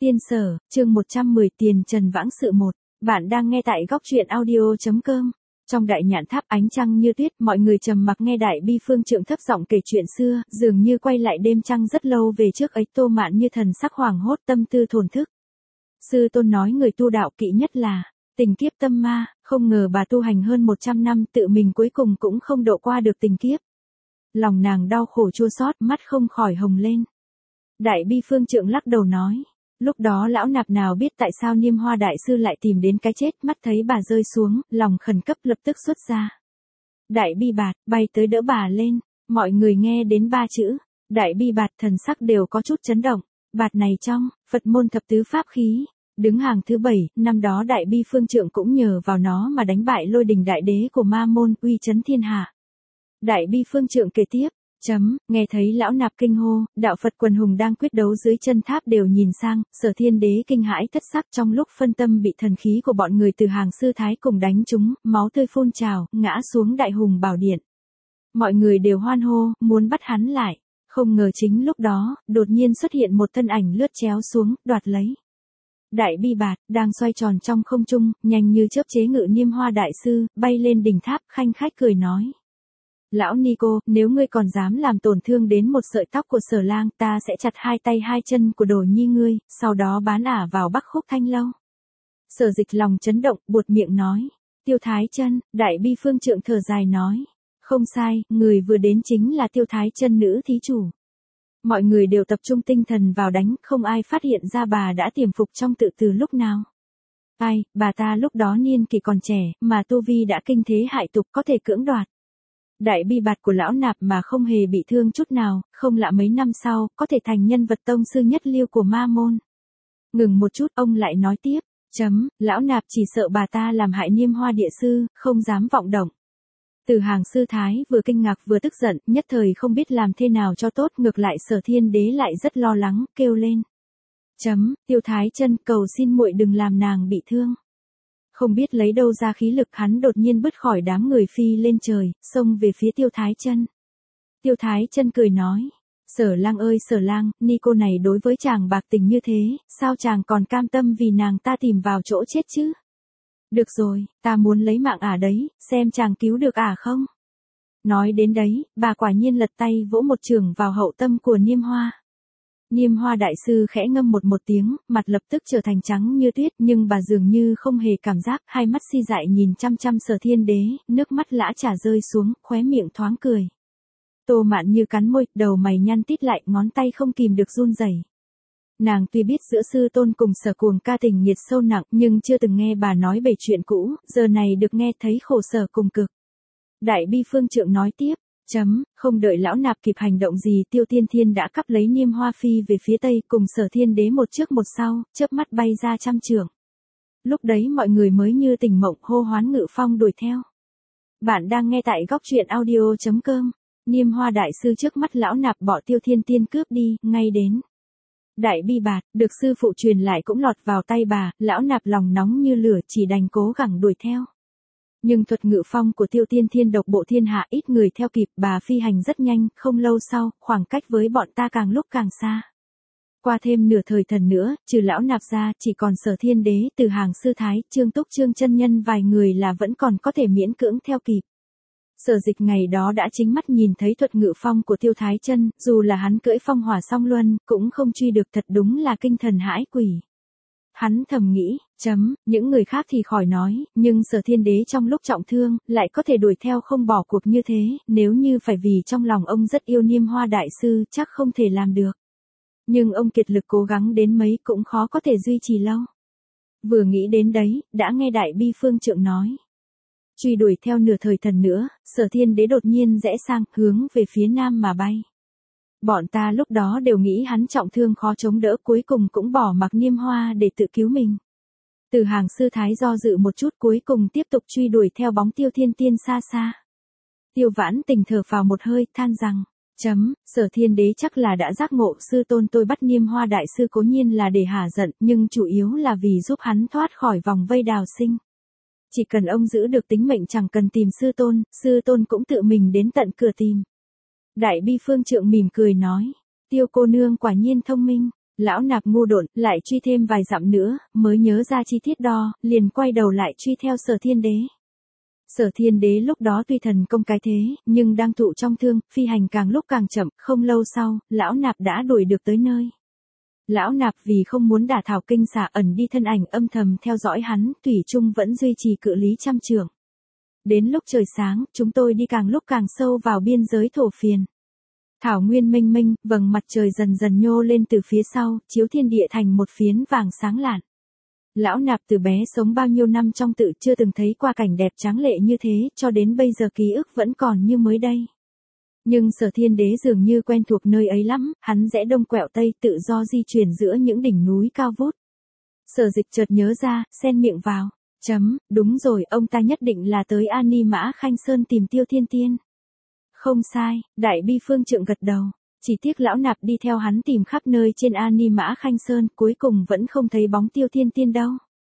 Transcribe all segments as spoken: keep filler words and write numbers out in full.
Tiên Sở, chương một trăm mười tiền trần vãng sự một. Bạn đang nghe tại góc truyện audio.com. Trong đại nhạn tháp ánh trăng như tuyết, mọi người trầm mặc nghe Đại Bi Phương Trượng thấp giọng kể chuyện xưa, dường như quay lại đêm trăng rất lâu về trước ấy. Tô Mạn như thần sắc hoảng hốt, tâm tư thổn thức. Sư tôn nói người tu đạo kỵ nhất là tình kiếp tâm ma, không ngờ bà tu hành hơn một trăm năm tự mình cuối cùng cũng không độ qua được tình kiếp. Lòng nàng đau khổ chua xót, mắt không khỏi hồng lên. Đại Bi Phương Trượng lắc đầu nói. Lúc đó lão nạp nào biết tại sao Niêm Hoa đại sư lại tìm đến cái chết, mắt thấy bà rơi xuống, lòng khẩn cấp lập tức xuất ra. Đại Bi Bạt, bay tới đỡ bà lên, mọi người nghe đến ba chữ, Đại Bi Bạt thần sắc đều có chút chấn động, bạt này trong, Phật môn thập tứ pháp khí, đứng hàng thứ bảy, năm đó Đại Bi Phương Trượng cũng nhờ vào nó mà đánh bại Lôi Đình đại đế của Ma môn, uy chấn thiên hạ. Đại Bi Phương Trượng kể tiếp. Chấm, nghe thấy lão nạp kinh hô, đạo Phật quần hùng đang quyết đấu dưới chân tháp đều nhìn sang, Sở Thiên Đế kinh hãi thất sắc trong lúc phân tâm bị thần khí của bọn người từ hàng sư thái cùng đánh trúng, máu tươi phun trào, ngã xuống đại hùng bảo điện. Mọi người đều hoan hô, muốn bắt hắn lại, không ngờ chính lúc đó, đột nhiên xuất hiện một thân ảnh lướt chéo xuống, đoạt lấy. Đại Bi Bạt, đang xoay tròn trong không trung, nhanh như chớp chế ngự Niêm Hoa đại sư, bay lên đỉnh tháp, khanh khách cười nói. Lão Nico, nếu ngươi còn dám làm tổn thương đến một sợi tóc của Sở lang, ta sẽ chặt hai tay hai chân của đồ nhi ngươi, sau đó bán ả vào Bắc Khúc Thanh Lâu. Sở Dịch lòng chấn động, buột miệng nói. Tiêu Thái Chân, Đại Bi Phương Trượng thở dài nói. Không sai, người vừa đến chính là Tiêu Thái Chân nữ thí chủ. Mọi người đều tập trung tinh thần vào đánh, không ai phát hiện ra bà đã tiềm phục trong tự từ lúc nào. Ai, bà ta lúc đó niên kỷ còn trẻ, mà tu vi đã kinh thế hại tục có thể cưỡng đoạt. Đại Bi Bạt của lão nạp mà không hề bị thương chút nào, không lạ mấy năm sau, có thể thành nhân vật tông sư nhất lưu của Ma môn. Ngừng một chút, ông lại nói tiếp, chấm, lão nạp chỉ sợ bà ta làm hại Niêm Hoa địa sư, không dám vọng động. Từ hàng sư thái vừa kinh ngạc vừa tức giận, nhất thời không biết làm thế nào cho tốt, ngược lại Sở Thiên Đế lại rất lo lắng, kêu lên. Chấm, Tiêu Thái Chân cầu xin muội đừng làm nàng bị thương. Không biết lấy đâu ra khí lực, hắn đột nhiên bứt khỏi đám người phi lên trời, xông về phía Tiêu Thái Chân. Tiêu Thái Chân cười nói, Sở lang ơi Sở lang, Nico này đối với chàng bạc tình như thế, sao chàng còn cam tâm vì nàng ta tìm vào chỗ chết chứ? Được rồi, ta muốn lấy mạng ả đấy, xem chàng cứu được ả không? Nói đến đấy, bà quả nhiên lật tay vỗ một chưởng vào hậu tâm của Niêm Hoa. Niêm Hoa đại sư khẽ ngâm một một tiếng, mặt lập tức trở thành trắng như tuyết, nhưng bà dường như không hề cảm giác, hai mắt si dại nhìn chăm chăm Sở Thiên Đế, nước mắt lã chả rơi xuống, khóe miệng thoáng cười. Tô Mạn như cắn môi, đầu mày nhăn tít lại, ngón tay không kìm được run rẩy. Nàng tuy biết giữa sư tôn cùng Sở Cuồng ca tình nghiệt sâu nặng, nhưng chưa từng nghe bà nói về chuyện cũ, giờ này được nghe thấy khổ sở cùng cực. Đại Bi Phương Trượng nói tiếp. Chấm, không đợi lão nạp kịp hành động gì, Tiêu Tiên Thiên đã cắp lấy Niêm Hoa phi về phía tây, cùng Sở Thiên Đế một trước một sau, chớp mắt bay ra trăm trượng. Lúc đấy mọi người mới như tỉnh mộng, hô hoán Ngự Phong đuổi theo. Bạn đang nghe tại góc truyện audio.com. Niêm Hoa đại sư trước mắt lão nạp bỏ Tiêu Thiên Tiên cướp đi, ngay đến. Đại Bi Bạt, được sư phụ truyền lại cũng lọt vào tay bà, lão nạp lòng nóng như lửa, chỉ đành cố gắng đuổi theo. Nhưng thuật ngự phong của Tiêu Tiên Thiên độc bộ thiên hạ, ít người theo kịp, bà phi hành rất nhanh, không lâu sau, khoảng cách với bọn ta càng lúc càng xa. Qua thêm nửa thời thần nữa, trừ lão nạp ra, chỉ còn Sở Thiên Đế, từ hàng sư thái, Trương Túc Trương chân nhân vài người là vẫn còn có thể miễn cưỡng theo kịp. Sở Dịch ngày đó đã chính mắt nhìn thấy thuật ngự phong của Tiêu Thái Chân, dù là hắn cưỡi phong hỏa song luân, cũng không truy được, thật đúng là kinh thần hãi quỷ. Hắn thầm nghĩ, chấm, những người khác thì khỏi nói, nhưng Sở Thiên Đế trong lúc trọng thương, lại có thể đuổi theo không bỏ cuộc như thế, nếu như phải vì trong lòng ông rất yêu Niêm Hoa đại sư, chắc không thể làm được. Nhưng ông kiệt lực cố gắng đến mấy cũng khó có thể duy trì lâu. Vừa nghĩ đến đấy, đã nghe Đại Bi Phương Trượng nói. Truy đuổi theo nửa thời thần nữa, Sở Thiên Đế đột nhiên rẽ sang, hướng về phía nam mà bay. Bọn ta lúc đó đều nghĩ hắn trọng thương khó chống đỡ, cuối cùng cũng bỏ mặc Niêm Hoa để tự cứu mình. Từ hàng sư thái do dự một chút, cuối cùng tiếp tục truy đuổi theo bóng Tiêu Thiên Tiên xa xa. Tiêu Vãn Tình thở phào một hơi, than rằng, chấm, Sở Thiên Đế chắc là đã giác ngộ, sư tôn tôi bắt Niêm Hoa đại sư cố nhiên là để hả giận, nhưng chủ yếu là vì giúp hắn thoát khỏi vòng vây đào sinh. Chỉ cần ông giữ được tính mệnh, chẳng cần tìm sư tôn, sư tôn cũng tự mình đến tận cửa tìm. Đại Bi Phương Trượng mỉm cười nói, Tiêu cô nương quả nhiên thông minh, Lão Nạp ngu độn, lại truy thêm vài dặm nữa, mới nhớ ra chi tiết đó, liền quay đầu lại truy theo Sở Thiên Đế. Sở Thiên Đế lúc đó tuy thần công cái thế, nhưng đang thụ trong thương, phi hành càng lúc càng chậm, không lâu sau, Lão Nạp đã đuổi được tới nơi. Lão Nạp vì không muốn đả thảo kinh xả ẩn đi thân ảnh âm thầm theo dõi hắn, thủy chung vẫn duy trì cự lý trăm trượng. Đến lúc trời sáng, chúng tôi đi càng lúc càng sâu vào biên giới thổ phiền. Thảo nguyên mênh mênh, vầng mặt trời dần dần nhô lên từ phía sau, chiếu thiên địa thành một phiến vàng sáng lạn. Lão Nạp từ bé sống bao nhiêu năm trong tự chưa từng thấy qua cảnh đẹp tráng lệ như thế, cho đến bây giờ ký ức vẫn còn như mới đây. Nhưng Sở Thiên Đế dường như quen thuộc nơi ấy lắm, hắn rẽ đông quẹo tây tự do di chuyển giữa những đỉnh núi cao vút. Sở Dịch chợt nhớ ra, xen miệng vào. Chấm, đúng rồi, ông ta nhất định là tới Ani Mã Khanh Sơn tìm Tiêu Thiên Tiên. Không sai, Đại Bi Phương Trượng gật đầu. Chỉ tiếc Lão Nạp đi theo hắn tìm khắp nơi trên Ani Mã Khanh Sơn, cuối cùng vẫn không thấy bóng Tiêu Thiên Tiên đâu.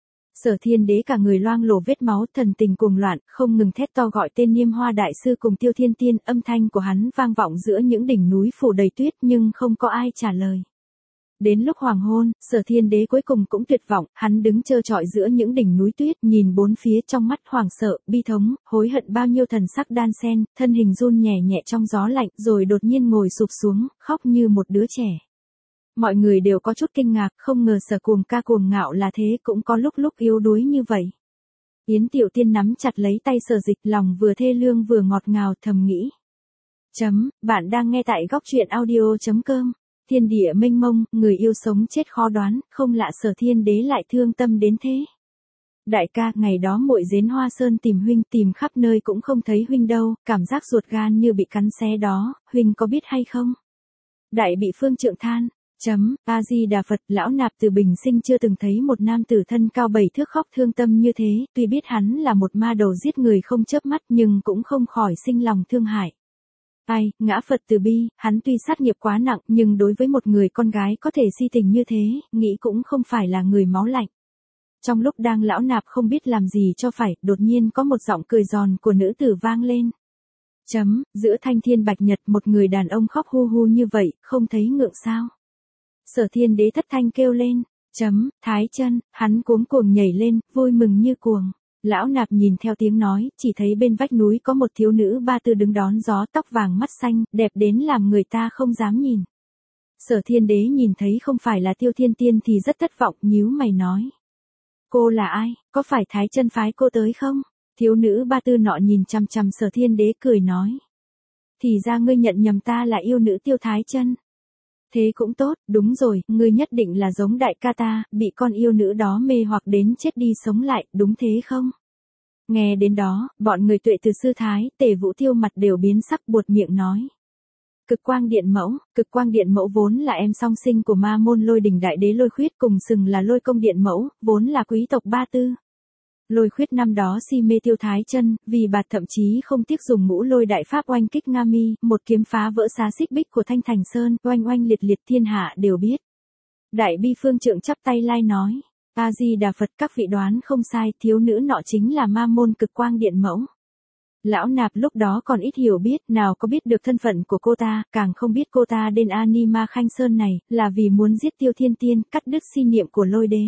Sở Thiên Đế cả người loang lổ vết máu, thần tình cuồng loạn, không ngừng thét to gọi tên Niêm Hoa Đại Sư cùng Tiêu Thiên Tiên, âm thanh của hắn vang vọng giữa những đỉnh núi phủ đầy tuyết nhưng không có ai trả lời. Đến lúc hoàng hôn, Sở Thiên Đế cuối cùng cũng tuyệt vọng, hắn đứng trơ trọi giữa những đỉnh núi tuyết, nhìn bốn phía trong mắt hoảng sợ, bi thống, hối hận bao nhiêu thần sắc đan xen, thân hình run nhẹ nhẹ trong gió lạnh, rồi đột nhiên ngồi sụp xuống, khóc như một đứa trẻ. Mọi người đều có chút kinh ngạc, không ngờ Sở Cuồng ca cuồng ngạo là thế, cũng có lúc lúc yếu đuối như vậy. Yến Tiểu Tiên nắm chặt lấy tay Sở Dịch, lòng vừa thê lương vừa ngọt ngào, thầm nghĩ. Chấm, bạn đang nghe tại góc truyện audio chấm com. Thiên địa mênh mông, người yêu sống chết khó đoán, không lạ Sở Thiên Đế lại thương tâm đến thế. Đại ca, ngày đó muội đến Hoa Sơn tìm huynh, tìm khắp nơi cũng không thấy huynh đâu, cảm giác ruột gan như bị cắn xé đó, huynh có biết hay không? Đại Bị Phương Trượng than. Chấm, A Di Đà Phật, Lão Nạp từ bình sinh chưa từng thấy một nam tử thân cao bảy thước khóc thương tâm như thế, tuy biết hắn là một ma đầu giết người không chớp mắt nhưng cũng không khỏi sinh lòng thương hại. Ai, ngã Phật từ bi, hắn tuy sát nghiệp quá nặng nhưng đối với một người con gái có thể si tình như thế, nghĩ cũng không phải là người máu lạnh. Trong lúc đang Lão Nạp không biết làm gì cho phải, đột nhiên có một giọng cười giòn của nữ tử vang lên. Chấm, giữa thanh thiên bạch nhật một người đàn ông khóc hu hu như vậy, không thấy ngượng sao? Sở Thiên Đế thất thanh kêu lên. Chấm, Thái Chân, hắn cuống cuồng nhảy lên, vui mừng như cuồng. Lão Nạp nhìn theo tiếng nói, chỉ thấy bên vách núi có một thiếu nữ ba tư đứng đón gió, tóc vàng mắt xanh, đẹp đến làm người ta không dám nhìn. Sở Thiên Đế nhìn thấy không phải là Tiêu Thiên Tiên thì rất thất vọng, nhíu mày nói. Cô là ai, có phải Thái Chân phái cô tới không? Thiếu nữ ba tư nọ nhìn chằm chằm Sở Thiên Đế cười nói. Thì ra ngươi nhận nhầm ta là yêu nữ Tiêu Thái Chân. Thế cũng tốt, đúng rồi, ngươi nhất định là giống đại ca ta, bị con yêu nữ đó mê hoặc đến chết đi sống lại, đúng thế không? Nghe đến đó, bọn người Tuệ Từ Sư Thái, Tề Vũ Tiêu mặt đều biến sắc, buột miệng nói. Cực Quang Điện Mẫu, Cực Quang Điện Mẫu vốn là em song sinh của ma môn Lôi Đình Đại Đế Lôi Khuyết, cùng sừng là Lôi Công Điện Mẫu, vốn là quý tộc Ba Tư. Lôi Khuyết năm đó si mê Tiêu Thái Chân, vì bà thậm chí không tiếc dùng ngũ lôi đại pháp oanh kích Nga Mi, một kiếm phá vỡ xá xích bích của Thanh Thành Sơn, oanh oanh liệt liệt thiên hạ đều biết. Đại Bi Phương Trượng chắp tay lai nói, A Di Đà Phật, các vị đoán không sai, thiếu nữ nọ chính là ma môn Cực Quang Điện Mẫu. Lão Nạp lúc đó còn ít hiểu biết, nào có biết được thân phận của cô ta, càng không biết cô ta đến Ani Ma Khanh Sơn này, là vì muốn giết Tiêu Thiên Tiên, cắt đứt si niệm của Lôi Đế.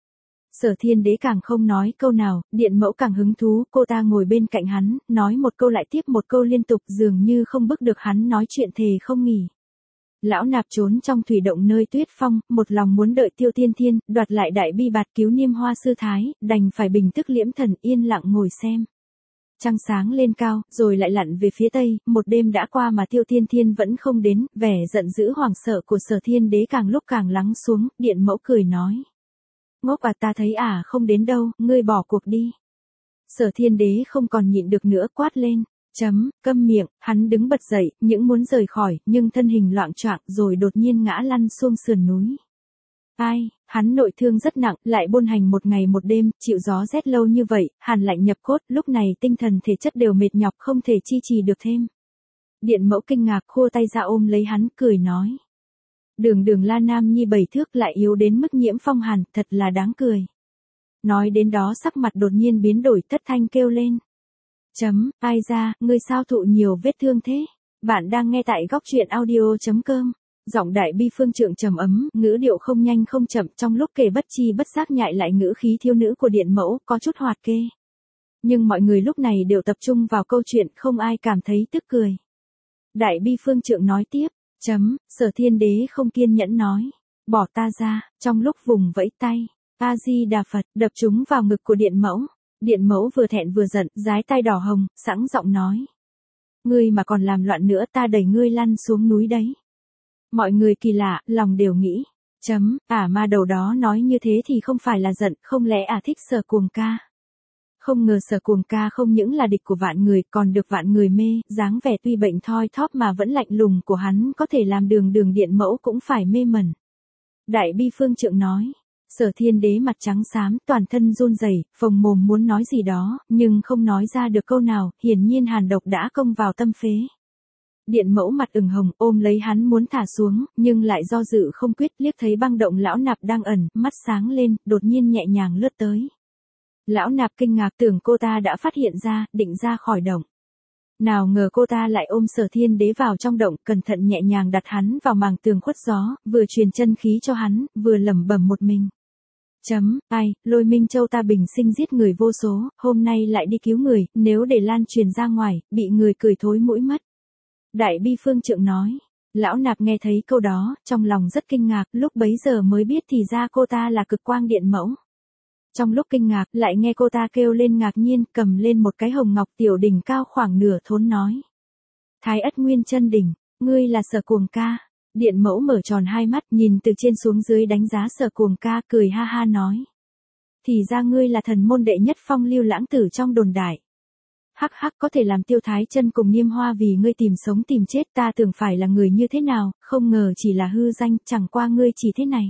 Sở Thiên Đế càng không nói câu nào, Điện Mẫu càng hứng thú, cô ta ngồi bên cạnh hắn, nói một câu lại tiếp một câu liên tục, dường như không bức được hắn nói chuyện thề không nghỉ. Lão Nạp trốn trong thủy động nơi tuyết phong, một lòng muốn đợi Tiêu Thiên Thiên, đoạt lại Đại Bi bạt cứu Niêm Hoa Sư Thái, đành phải bình tức liễm thần yên lặng ngồi xem. Trăng sáng lên cao, rồi lại lặn về phía tây, một đêm đã qua mà Tiêu Thiên Thiên vẫn không đến, vẻ giận dữ hoảng sợ của Sở Thiên Đế càng lúc càng lắng xuống, Điện Mẫu cười nói. Ngốc à, ta thấy à không đến đâu, ngươi bỏ cuộc đi. Sở Thiên Đế không còn nhịn được nữa, quát lên. Chấm, câm miệng, hắn đứng bật dậy, những muốn rời khỏi, nhưng thân hình loạng choạng rồi đột nhiên ngã lăn xuống sườn núi. Ai, hắn nội thương rất nặng, lại buôn hành một ngày một đêm, chịu gió rét lâu như vậy, hàn lạnh nhập cốt, lúc này tinh thần thể chất đều mệt nhọc không thể chi trì được thêm. Điện Mẫu kinh ngạc khua tay ra ôm lấy hắn, cười nói. Đường đường La Nam Nhi bảy thước lại yếu đến mức nhiễm phong hàn, thật là đáng cười. Nói đến đó sắc mặt đột nhiên biến đổi, thất thanh kêu lên. Chấm, ai ra, ngươi sao thụ nhiều vết thương thế? Bạn đang nghe tại góc truyện audio chấm com. Giọng Đại Bi Phương Trượng trầm ấm, ngữ điệu không nhanh không chậm, trong lúc kể bất chi bất giác nhại lại ngữ khí thiếu nữ của Điện Mẫu, có chút hoạt kê. Nhưng mọi người lúc này đều tập trung vào câu chuyện, không ai cảm thấy tức cười. Đại Bi Phương Trượng nói tiếp, chấm, Sở Thiên Đế không kiên nhẫn nói, bỏ ta ra, trong lúc vùng vẫy tay, A-di-đà Phật, đập chúng vào ngực của Điện Mẫu. Điện Mẫu vừa thẹn vừa giận, dái tay đỏ hồng, sẵn giọng nói. Ngươi mà còn làm loạn nữa ta đẩy ngươi lăn xuống núi đấy. Mọi người kỳ lạ, lòng đều nghĩ, chấm, ả ma đầu đó nói như thế thì không phải là giận, không lẽ ả thích Sở Cuồng ca. Không ngờ Sở Cuồng ca không những là địch của vạn người, còn được vạn người mê, dáng vẻ tuy bệnh thoi thóp mà vẫn lạnh lùng của hắn có thể làm đường đường Điện Mẫu cũng phải mê mẩn. Đại Bi Phương Trượng nói, Sở Thiên Đế mặt trắng xám, toàn thân run rẩy, phồng mồm muốn nói gì đó, nhưng không nói ra được câu nào, hiển nhiên hàn độc đã công vào tâm phế. Điện Mẫu mặt ửng hồng, ôm lấy hắn muốn thả xuống, nhưng lại do dự không quyết, liếc thấy băng động lão nạp đang ẩn, mắt sáng lên, đột nhiên nhẹ nhàng lướt tới. Lão nạp kinh ngạc tưởng cô ta đã phát hiện ra, định ra khỏi động. Nào ngờ cô ta lại ôm Sở Thiên Đế vào trong động, cẩn thận nhẹ nhàng đặt hắn vào màng tường khuất gió, vừa truyền chân khí cho hắn, vừa lẩm bẩm một mình. Chấm, ai, Lôi Minh Châu ta bình sinh giết người vô số, hôm nay lại đi cứu người, nếu để lan truyền ra ngoài, bị người cười thối mũi mất. Đại Bi Phương Trượng nói, lão nạp nghe thấy câu đó, trong lòng rất kinh ngạc, lúc bấy giờ mới biết thì ra cô ta là Cực Quang Điện Mẫu. Trong lúc kinh ngạc, lại nghe cô ta kêu lên ngạc nhiên, cầm lên một cái hồng ngọc tiểu đỉnh cao khoảng nửa thốn nói. Thái Ất Nguyên Chân Đỉnh, ngươi là Sở Cuồng ca. Điện Mẫu mở tròn hai mắt, nhìn từ trên xuống dưới đánh giá Sở Cuồng ca, cười ha ha nói. Thì ra ngươi là thần môn đệ nhất phong lưu lãng tử trong đồn đại. Hắc hắc, có thể làm Tiêu Thái Chân cùng Niêm Hoa vì ngươi tìm sống tìm chết, ta tưởng phải là người như thế nào, không ngờ chỉ là hư danh, chẳng qua ngươi chỉ thế này.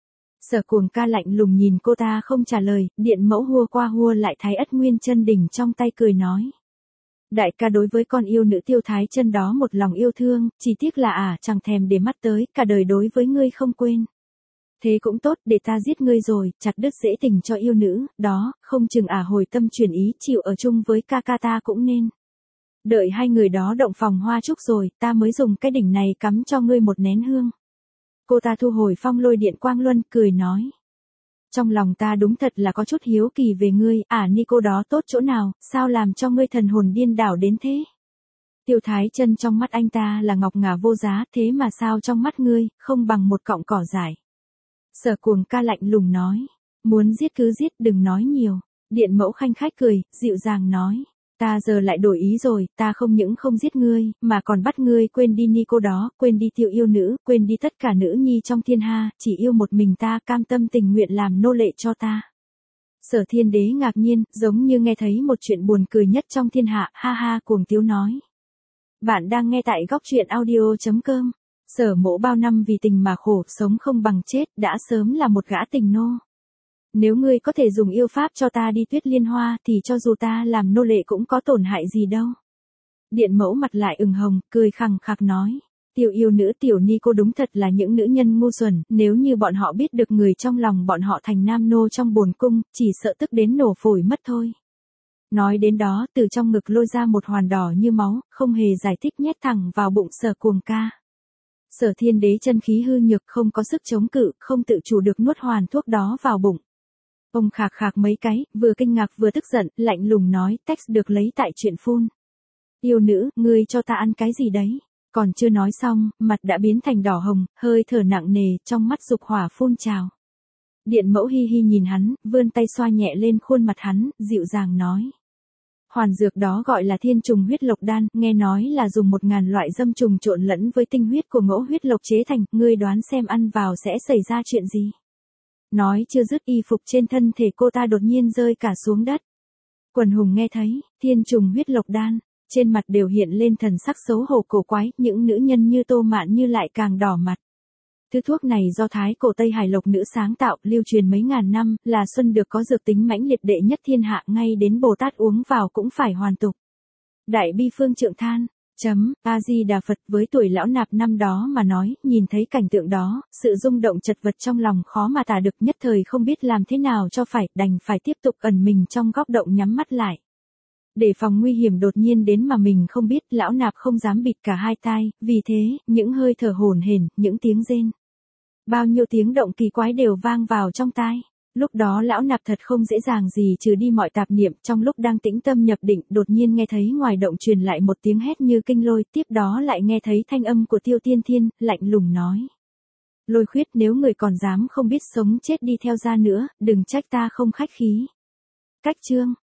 Sở Cuồng ca lạnh lùng nhìn cô ta không trả lời, Điện Mẫu hua qua hua lại Thái Ất Nguyên Chân Đỉnh trong tay cười nói. Đại ca đối với con yêu nữ Tiêu Thái Chân đó một lòng yêu thương, chỉ tiếc là ả à, chẳng thèm để mắt tới, cả đời đối với ngươi không quên. Thế cũng tốt, để ta giết ngươi rồi, chặt đứt dễ tình cho yêu nữ, đó, không chừng ả à hồi tâm chuyển ý, chịu ở chung với ca ca ta cũng nên. Đợi hai người đó động phòng hoa trúc rồi, ta mới dùng cái đỉnh này cắm cho ngươi một nén hương. Cô ta thu hồi phong lôi điện quang luân, cười nói. Trong lòng ta đúng thật là có chút hiếu kỳ về ngươi, ả à, ni cô đó tốt chỗ nào, sao làm cho ngươi thần hồn điên đảo đến thế? Tiêu Thái Chân trong mắt anh ta là ngọc ngà vô giá, thế mà sao trong mắt ngươi, không bằng một cọng cỏ dại. Sở Cuồng ca lạnh lùng nói, muốn giết cứ giết, đừng nói nhiều. Điện Mẫu khanh khách cười, dịu dàng nói, ta giờ lại đổi ý rồi, ta không những không giết ngươi, mà còn bắt ngươi quên đi ni cô đó, quên đi Tiêu yêu nữ, quên đi tất cả nữ nhi trong thiên hạ, chỉ yêu một mình ta, cam tâm tình nguyện làm nô lệ cho ta. Sở Thiên Đế ngạc nhiên, giống như nghe thấy một chuyện buồn cười nhất trong thiên hạ, ha ha cuồng tiếu nói. Bạn đang nghe tại góc truyện audio chấm com. Sở Mỗ bao năm vì tình mà khổ, sống không bằng chết, đã sớm là một gã tình nô. Nếu ngươi có thể dùng yêu pháp cho ta đi Tuyết Liên Hoa, thì cho dù ta làm nô lệ cũng có tổn hại gì đâu. Điện Mẫu mặt lại ửng hồng, cười khằng khặc nói. Tiểu yêu nữ tiểu ni cô đúng thật là những nữ nhân ngu xuẩn, nếu như bọn họ biết được người trong lòng bọn họ thành nam nô trong bồn cung, chỉ sợ tức đến nổ phổi mất thôi. Nói đến đó, từ trong ngực lôi ra một hoàn đỏ như máu, không hề giải thích nhét thẳng vào bụng Sở Cuồng ca. Sở Thiên Đế chân khí hư nhược, không có sức chống cự, không tự chủ được nuốt hoàn thuốc đó vào bụng. Ông khạc khạc mấy cái, vừa kinh ngạc vừa tức giận, lạnh lùng nói, text được lấy tại chuyện phun. Yêu nữ, ngươi cho ta ăn cái gì đấy? Còn chưa nói xong, mặt đã biến thành đỏ hồng, hơi thở nặng nề, trong mắt dục hỏa phun trào. Điện Mẫu hi hi nhìn hắn, vươn tay xoa nhẹ lên khuôn mặt hắn, dịu dàng nói. Hoàn dược đó gọi là thiên trùng huyết lộc đan, nghe nói là dùng một ngàn loại dâm trùng trộn lẫn với tinh huyết của ngỗ huyết lộc chế thành, ngươi đoán xem ăn vào sẽ xảy ra chuyện gì. Nói chưa dứt, y phục trên thân thể cô ta đột nhiên rơi cả xuống đất. Quần hùng nghe thấy, thiên trùng huyết lộc đan, trên mặt đều hiện lên thần sắc xấu hổ cổ quái, những nữ nhân như Tô Mạn Như lại càng đỏ mặt. Thứ thuốc này do Thái cổ Tây Hải Lộc nữ sáng tạo, lưu truyền mấy ngàn năm, là xuân được có dược tính mãnh liệt đệ nhất thiên hạ, ngay đến Bồ Tát uống vào cũng phải hoàn tục. Đại Bi Phương Trượng than, chấm, A-di-đà Phật, với tuổi lão nạp năm đó mà nói, nhìn thấy cảnh tượng đó, sự rung động chật vật trong lòng khó mà tả được, nhất thời không biết làm thế nào cho phải, đành phải tiếp tục ẩn mình trong góc động nhắm mắt lại. Để phòng nguy hiểm đột nhiên đến mà mình không biết, lão nạp không dám bịt cả hai tai, vì thế, những hơi thở hổn hển, những tiếng rên. Bao nhiêu tiếng động kỳ quái đều vang vào trong tai. Lúc đó lão nạp thật không dễ dàng gì trừ đi mọi tạp niệm, trong lúc đang tĩnh tâm nhập định, đột nhiên nghe thấy ngoài động truyền lại một tiếng hét như kinh lôi, tiếp đó lại nghe thấy thanh âm của Tiêu Tiên Thiên, lạnh lùng nói. Lôi Khuyết, nếu người còn dám không biết sống chết đi theo ra nữa, đừng trách ta không khách khí. Cách chương